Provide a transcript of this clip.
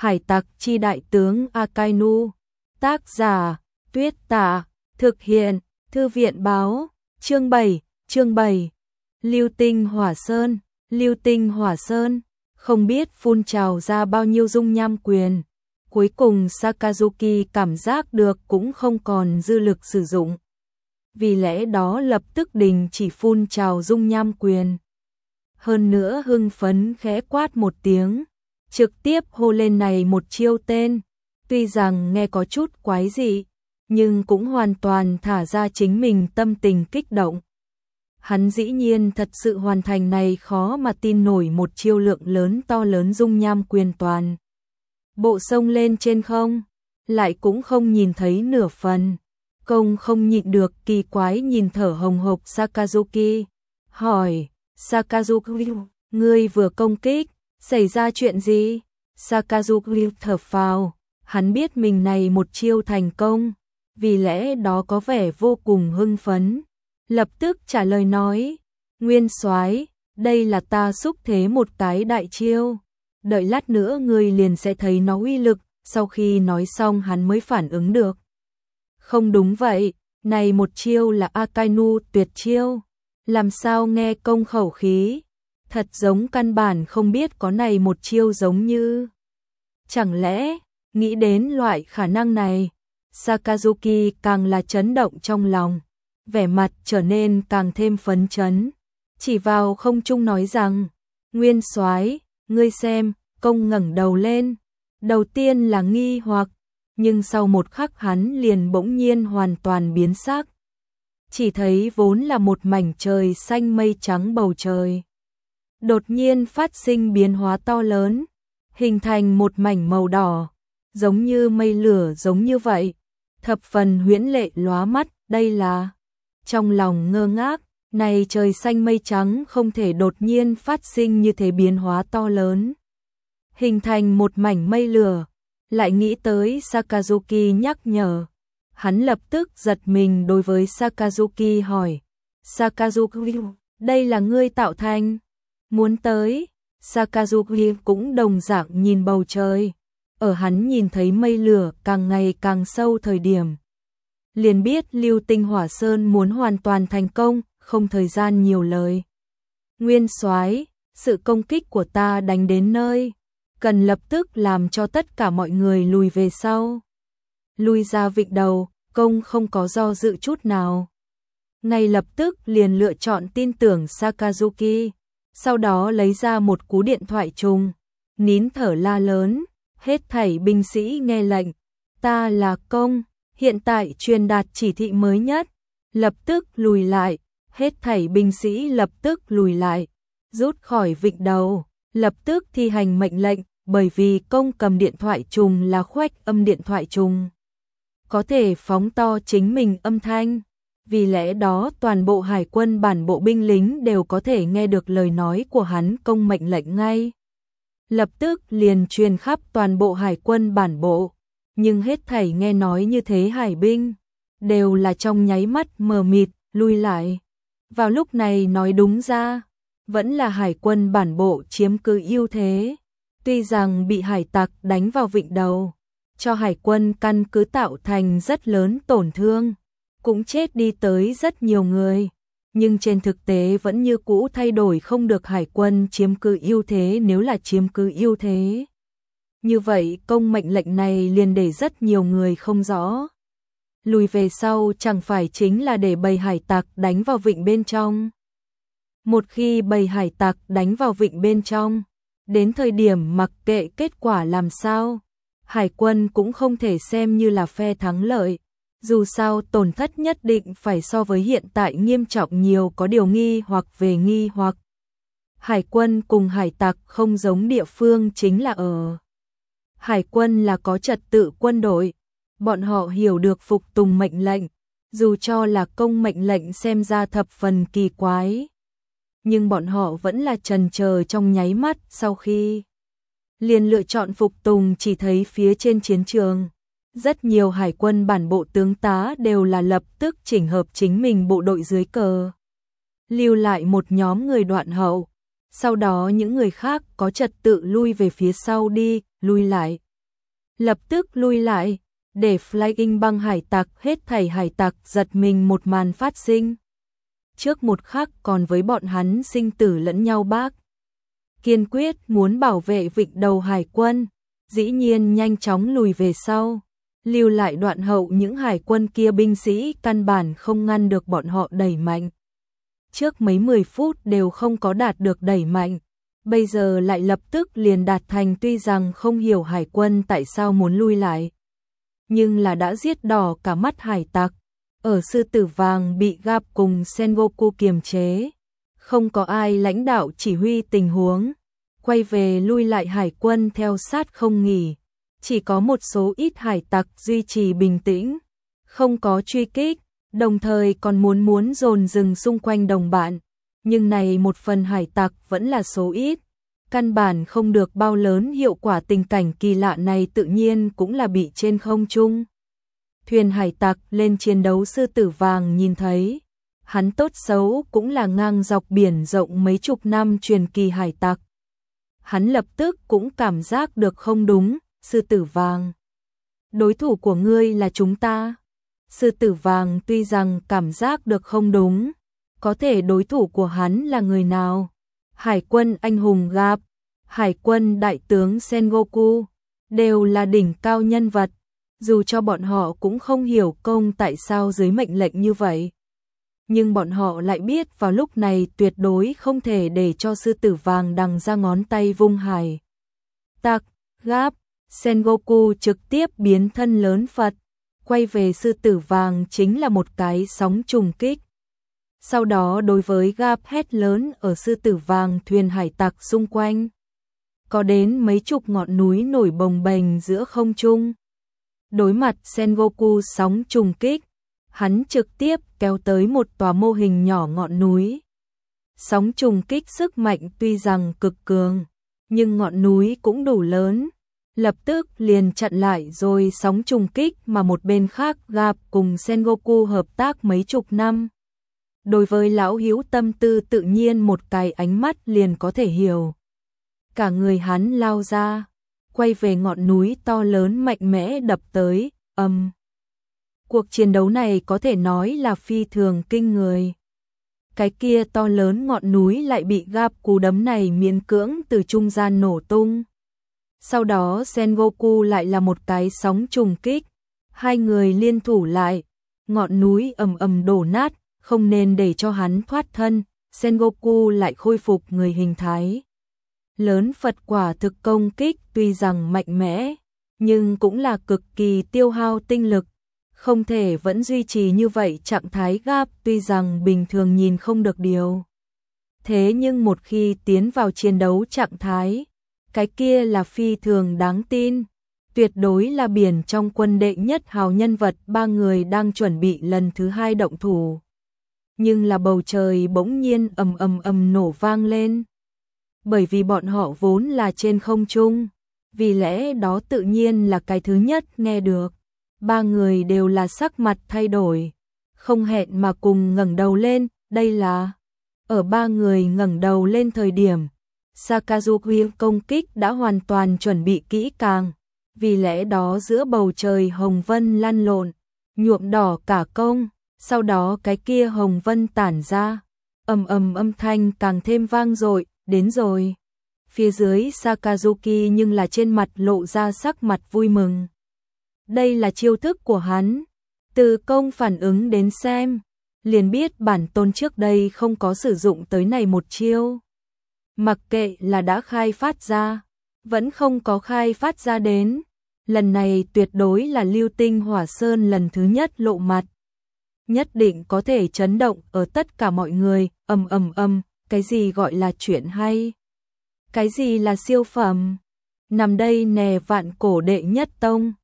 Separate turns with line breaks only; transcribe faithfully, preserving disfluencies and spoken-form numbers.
Hải tặc chi đại tướng Akainu. Tác giả Tuyết Tả. Thực hiện Thư viện Báo. Chương bảy. Chương bảy. Lưu tinh hỏa sơn. Lưu tinh hỏa sơn. Không biết phun trào ra bao nhiêu dung nham quyền. Cuối cùng Sakazuki cảm giác được cũng không còn dư lực sử dụng. Vì lẽ đó lập tức đình chỉ phun trào dung nham quyền. Hơn nữa hưng phấn khẽ quát một tiếng, trực tiếp hô lên này một chiêu tên. Tuy rằng nghe có chút quái dị, nhưng cũng hoàn toàn thả ra chính mình tâm tình kích động. Hắn dĩ nhiên thật sự hoàn thành này khó mà tin nổi một chiêu lượng lớn to lớn dung nham quyền toàn. Bộ sông lên trên không, lại cũng không nhìn thấy nửa phần. Công không nhịn được kỳ quái nhìn thở hồng hộc Sakazuki. Hỏi, Sakazuki, ngươi vừa công kích, xảy ra chuyện gì? Sakazuki thở phào, hắn biết mình này một chiêu thành công, vì lẽ đó có vẻ vô cùng hưng phấn. Lập tức trả lời nói, Nguyên soái, đây là ta xúc thế một cái đại chiêu. Đợi lát nữa ngươi liền sẽ thấy nó uy lực. Sau khi nói xong hắn mới phản ứng được. Không đúng vậy, này một chiêu là Akainu tuyệt chiêu. Làm sao nghe công khẩu khí, thật giống căn bản không biết có này một chiêu giống như. Chẳng lẽ, nghĩ đến loại khả năng này, Sakazuki càng là chấn động trong lòng, vẻ mặt trở nên càng thêm phấn chấn. Chỉ vào không trung nói rằng, Nguyên soái, ngươi xem, công ngẩng đầu lên. Đầu tiên là nghi hoặc, nhưng sau một khắc hắn liền bỗng nhiên hoàn toàn biến sắc. Chỉ thấy vốn là một mảnh trời xanh mây trắng bầu trời. Đột nhiên phát sinh biến hóa to lớn, hình thành một mảnh màu đỏ, giống như mây lửa giống như vậy. Thập phần huyễn lệ lóa mắt, đây là. Trong lòng ngơ ngác, này trời xanh mây trắng không thể đột nhiên phát sinh như thế biến hóa to lớn. Hình thành một mảnh mây lửa, lại nghĩ tới Sakazuki nhắc nhở. Hắn lập tức giật mình đối với Sakazuki hỏi, Sakazuki, đây là ngươi tạo thành? Muốn tới, Sakazuki cũng đồng dạng nhìn bầu trời. Ở hắn nhìn thấy mây lửa càng ngày càng sâu thời điểm, liền biết Lưu Tinh Hỏa Sơn muốn hoàn toàn thành công, không thời gian nhiều lời. Nguyên soái, sự công kích của ta đánh đến nơi, cần lập tức làm cho tất cả mọi người lùi về sau. Lùi ra vịnh đầu, công không có do dự chút nào. Ngay lập tức liền lựa chọn tin tưởng Sakazuki, sau đó lấy ra một cú điện thoại trùng, nín thở la lớn, hết thảy binh sĩ nghe lệnh, ta là công, hiện tại truyền đạt chỉ thị mới nhất, lập tức lùi lại, hết thảy binh sĩ lập tức lùi lại, rút khỏi vịnh đầu, lập tức thi hành mệnh lệnh. Bởi vì công cầm điện thoại trùng là khoách âm điện thoại trùng, có thể phóng to chính mình âm thanh, vì lẽ đó toàn bộ hải quân bản bộ binh lính đều có thể nghe được lời nói của hắn công mệnh lệnh ngay. Lập tức liền truyền khắp toàn bộ hải quân bản bộ, nhưng hết thảy nghe nói như thế hải binh, đều là trong nháy mắt mờ mịt, lui lại. Vào lúc này nói đúng ra, vẫn là hải quân bản bộ chiếm cứ ưu thế. Tuy rằng bị hải tặc đánh vào vịnh đầu, cho hải quân căn cứ tạo thành rất lớn tổn thương, cũng chết đi tới rất nhiều người, nhưng trên thực tế vẫn như cũ thay đổi không được hải quân chiếm cứ ưu thế. Nếu là chiếm cứ ưu thế, như vậy công mệnh lệnh này liền để rất nhiều người không rõ. Lùi về sau chẳng phải chính là để bầy hải tặc đánh vào vịnh bên trong. Một khi bầy hải tặc đánh vào vịnh bên trong, đến thời điểm mặc kệ kết quả làm sao, hải quân cũng không thể xem như là phe thắng lợi. Dù sao tổn thất nhất định phải so với hiện tại nghiêm trọng nhiều, có điều nghi hoặc về nghi hoặc. Hải quân cùng hải tặc không giống địa phương chính là ở. Hải quân là có trật tự quân đội, bọn họ hiểu được phục tùng mệnh lệnh, dù cho là công mệnh lệnh xem ra thập phần kỳ quái. Nhưng bọn họ vẫn là chần chờ trong nháy mắt, sau khi liền lựa chọn phục tùng. Chỉ thấy phía trên chiến trường, rất nhiều hải quân bản bộ tướng tá đều là lập tức chỉnh hợp chính mình bộ đội dưới cờ, lưu lại một nhóm người đoạn hậu, sau đó những người khác có trật tự lui về phía sau đi, lui lại. lập tức lui lại, để Flying băng hải tặc hết thảy hải tặc giật mình một màn phát sinh. Trước một khắc còn với bọn hắn sinh tử lẫn nhau bác. Kiên quyết muốn bảo vệ vịnh đầu hải quân, dĩ nhiên nhanh chóng lùi về sau. Lưu lại đoạn hậu những hải quân kia binh sĩ căn bản không ngăn được bọn họ đẩy mạnh. Trước mấy mười phút đều không có đạt được đẩy mạnh, bây giờ lại lập tức liền đạt thành, tuy rằng không hiểu hải quân tại sao muốn lui lại. Nhưng là đã giết đỏ cả mắt hải tặc, ở sư tử vàng bị Garp cùng Sengoku kiềm chế. Không có ai lãnh đạo chỉ huy tình huống, quay về lui lại hải quân theo sát không nghỉ. Chỉ có một số ít hải tặc duy trì bình tĩnh, không có truy kích, đồng thời còn muốn muốn dồn dừng xung quanh đồng bạn. Nhưng này một phần hải tặc vẫn là số ít, căn bản không được bao lớn hiệu quả. Tình cảnh kỳ lạ này tự nhiên cũng là bị trên không trung thuyền hải tặc lên chiến đấu sư tử vàng nhìn thấy. Hắn tốt xấu cũng là ngang dọc biển rộng mấy chục năm truyền kỳ hải tặc. Hắn lập tức cũng cảm giác được không đúng. Sư tử vàng, đối thủ của ngươi là chúng ta. Sư tử vàng tuy rằng cảm giác được không đúng, có thể đối thủ của hắn là người nào? Hải quân anh hùng Garp, hải quân đại tướng Sengoku, đều là đỉnh cao nhân vật, dù cho bọn họ cũng không hiểu công tại sao dưới mệnh lệnh như vậy. Nhưng bọn họ lại biết vào lúc này tuyệt đối không thể để cho sư tử vàng đằng ra ngón tay vung hải tặc. Garp, Sengoku trực tiếp biến thân lớn Phật, quay về sư tử vàng chính là một cái sóng trùng kích. Sau đó đối với Garp hét lớn ở sư tử vàng thuyền hải tặc xung quanh. Có đến mấy chục ngọn núi nổi bồng bềnh giữa không trung. Đối mặt Sengoku sóng trùng kích, hắn trực tiếp kéo tới một tòa mô hình nhỏ ngọn núi. Sóng trùng kích sức mạnh tuy rằng cực cường, nhưng ngọn núi cũng đủ lớn. Lập tức liền chặn lại rồi sóng trùng kích mà một bên khác Garp cùng Sengoku hợp tác mấy chục năm. Đối với lão hiếu tâm tư tự nhiên một cái ánh mắt liền có thể hiểu. Cả người hắn lao ra, quay về ngọn núi to lớn mạnh mẽ đập tới, âm. Um. Cuộc chiến đấu này có thể nói là phi thường kinh người. Cái kia to lớn ngọn núi lại bị Garp cú đấm này miễn cưỡng từ trung gian nổ tung. Sau đó Sengoku lại là một cái sóng trùng kích, hai người liên thủ lại, ngọn núi ầm ầm đổ nát, không nên để cho hắn thoát thân. Sengoku lại khôi phục người hình thái lớn Phật, quả thực công kích tuy rằng mạnh mẽ, nhưng cũng là cực kỳ tiêu hao tinh lực, không thể vẫn duy trì như vậy trạng thái. Garp tuy rằng bình thường nhìn không được điều, thế nhưng một khi tiến vào chiến đấu trạng thái, cái kia là phi thường đáng tin, tuyệt đối là biển trong quân đệ nhất hào nhân vật. Ba người đang chuẩn bị lần thứ hai động thủ, nhưng là bầu trời bỗng nhiên ầm ầm ầm nổ vang lên. Bởi vì bọn họ vốn là trên không trung, vì lẽ đó tự nhiên là cái thứ nhất nghe được. Ba người đều là sắc mặt thay đổi, không hẹn mà cùng ngẩng đầu lên. Đây là ở ba người ngẩng đầu lên thời điểm, Sakazuki công kích đã hoàn toàn chuẩn bị kỹ càng, vì lẽ đó giữa bầu trời hồng vân lăn lộn, nhuộm đỏ cả công. Sau đó cái kia hồng vân tản ra, ầm ầm âm thanh càng thêm vang dội. Đến rồi. Phía dưới Sakazuki nhưng là trên mặt lộ ra sắc mặt vui mừng. Đây là chiêu thức của hắn. Từ công phản ứng đến xem, liền biết bản tôn trước đây không có sử dụng tới này một chiêu. Mặc kệ là đã khai phát ra, vẫn không có khai phát ra đến. Lần này tuyệt đối là Lưu Tinh Hỏa Sơn lần thứ nhất lộ mặt. Nhất định có thể chấn động ở tất cả mọi người. Ầm ầm ầm. Cái gì gọi là chuyện hay? Cái gì là siêu phẩm? Nằm đây nè vạn cổ đệ nhất tông.